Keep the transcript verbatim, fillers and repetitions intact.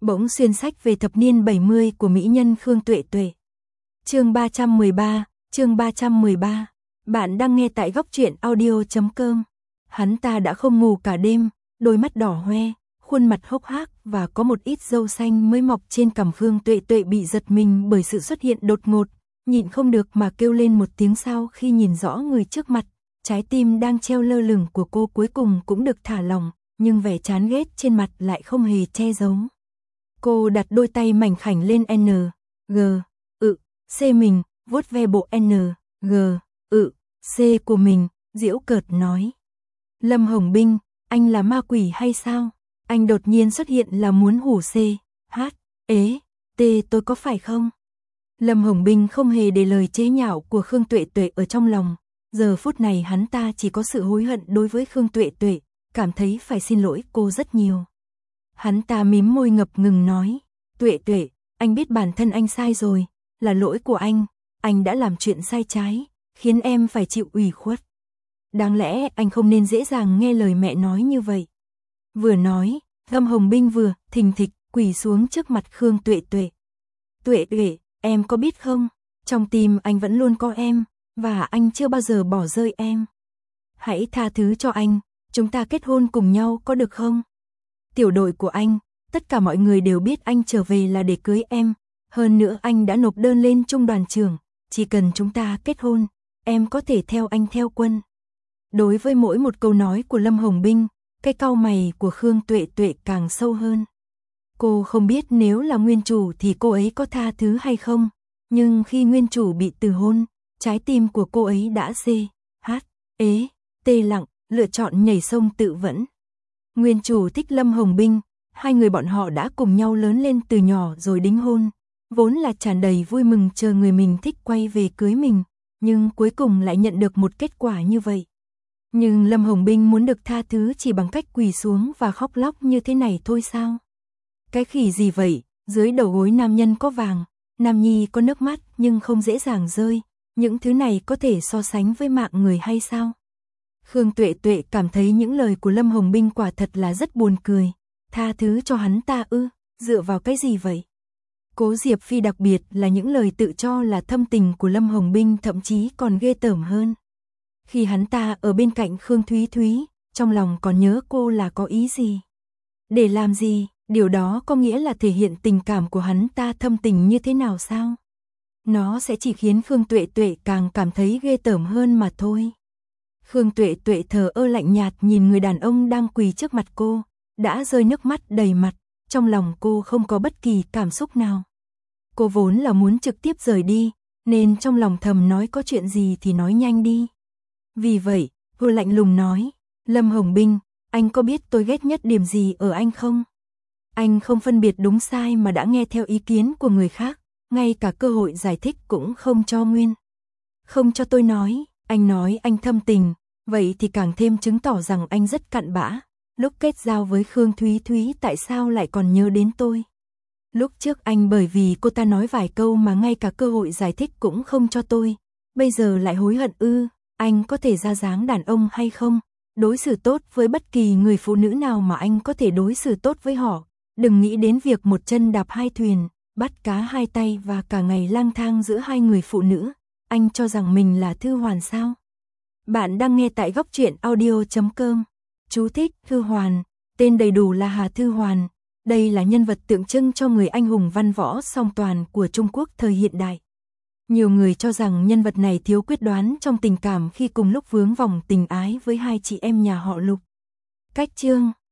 Bỗng xuyên sách về thập niên bảy mươi của mỹ nhân Khương Tuệ Tuệ. Chương ba trăm mười ba, chương ba trăm mười ba. Bạn đang nghe tại góc truyện audio chấm com. Hắn ta đã không ngủ cả đêm, đôi mắt đỏ hoe, khuôn mặt hốc hác và có một ít râu xanh mới mọc trên cằm. Khương Tuệ Tuệ bị giật mình bởi sự xuất hiện đột ngột, nhịn không được mà kêu lên một tiếng sau khi nhìn rõ người trước mặt. Trái tim đang treo lơ lửng của cô cuối cùng cũng được thả lỏng, nhưng vẻ chán ghét trên mặt lại không hề che giấu. Cô đặt đôi tay mảnh khảnh lên N, G, ự, C mình, vuốt ve bộ N, G, ự, C của mình, giễu cợt nói. Lâm Hồng Binh, anh là ma quỷ hay sao? Anh đột nhiên xuất hiện là muốn hủ C, H, ế, T tôi có phải không? Lâm Hồng Binh không hề để lời chế nhạo của Khương Tuệ Tuệ ở trong lòng. Giờ phút này hắn ta chỉ có sự hối hận đối với Khương Tuệ Tuệ, cảm thấy phải xin lỗi cô rất nhiều. Hắn ta mím môi ngập ngừng nói, Tuệ Tuệ, anh biết bản thân anh sai rồi, là lỗi của anh, anh đã làm chuyện sai trái, khiến em phải chịu ủy khuất. Đáng lẽ anh không nên dễ dàng nghe lời mẹ nói như vậy. Vừa nói, Lâm Hồng Binh vừa thình thịch quỳ xuống trước mặt Khương Tuệ Tuệ. Tuệ Tuệ, em có biết không, trong tim anh vẫn luôn có em, và anh chưa bao giờ bỏ rơi em. Hãy tha thứ cho anh, chúng ta kết hôn cùng nhau có được không? Tiểu đội của anh, tất cả mọi người đều biết anh trở về là để cưới em, hơn nữa anh đã nộp đơn lên trung đoàn trưởng, chỉ cần chúng ta kết hôn, em có thể theo anh theo quân. Đối với mỗi một câu nói của Lâm Hồng Binh, cái cau mày của Khương Tuệ Tuệ càng sâu hơn. Cô không biết nếu là nguyên chủ thì cô ấy có tha thứ hay không, nhưng khi nguyên chủ bị từ hôn, trái tim của cô ấy đã C, H, ế, T lặng, lựa chọn nhảy sông tự vẫn. Nguyên chủ thích Lâm Hồng Binh, hai người bọn họ đã cùng nhau lớn lên từ nhỏ rồi đính hôn, vốn là tràn đầy vui mừng chờ người mình thích quay về cưới mình, nhưng cuối cùng lại nhận được một kết quả như vậy. Nhưng Lâm Hồng Binh muốn được tha thứ chỉ bằng cách quỳ xuống và khóc lóc như thế này thôi sao? Cái khỉ gì vậy, dưới đầu gối nam nhân có vàng, nam nhi có nước mắt nhưng không dễ dàng rơi, những thứ này có thể so sánh với mạng người hay sao? Khương Tuệ Tuệ cảm thấy những lời của Lâm Hồng Binh quả thật là rất buồn cười. Tha thứ cho hắn ta ư, dựa vào cái gì vậy? Cố Diệp Phi đặc biệt là những lời tự cho là thâm tình của Lâm Hồng Binh thậm chí còn ghê tởm hơn. Khi hắn ta ở bên cạnh Khương Thúy Thúy, trong lòng còn nhớ cô là có ý gì? Để làm gì? Điều đó có nghĩa là thể hiện tình cảm của hắn ta thâm tình như thế nào sao? Nó sẽ chỉ khiến Khương Tuệ Tuệ càng cảm thấy ghê tởm hơn mà thôi. Khương Tuệ Tuệ thờ ơ lạnh nhạt nhìn người đàn ông đang quỳ trước mặt cô, đã rơi nước mắt đầy mặt, trong lòng cô không có bất kỳ cảm xúc nào. Cô vốn là muốn trực tiếp rời đi, nên trong lòng thầm nói có chuyện gì thì nói nhanh đi. Vì vậy, cô lạnh lùng nói, Lâm Hồng Binh, anh có biết tôi ghét nhất điểm gì ở anh không? Anh không phân biệt đúng sai mà đã nghe theo ý kiến của người khác, ngay cả cơ hội giải thích cũng không cho nguyên. Không cho tôi nói, anh nói anh thâm tình, vậy thì càng thêm chứng tỏ rằng anh rất cặn bã. Lúc kết giao với Khương Thúy Thúy tại sao lại còn nhớ đến tôi? Lúc trước anh bởi vì cô ta nói vài câu mà ngay cả cơ hội giải thích cũng không cho tôi. Bây giờ lại hối hận ư, anh có thể ra dáng đàn ông hay không? Đối xử tốt với bất kỳ người phụ nữ nào mà anh có thể đối xử tốt với họ. Đừng nghĩ đến việc một chân đạp hai thuyền, bắt cá hai tay và cả ngày lang thang giữa hai người phụ nữ. Anh cho rằng mình là Thư Hoàn sao? Bạn đang nghe tại góc truyện audio chấm com. Chú thích: Thư Hoàn, tên đầy đủ là Hà Thư Hoàn. Đây là nhân vật tượng trưng cho người anh hùng văn võ song toàn của Trung Quốc thời hiện đại. Nhiều người cho rằng nhân vật này thiếu quyết đoán trong tình cảm khi cùng lúc vướng vòng tình ái với hai chị em nhà họ Lục. Cách chương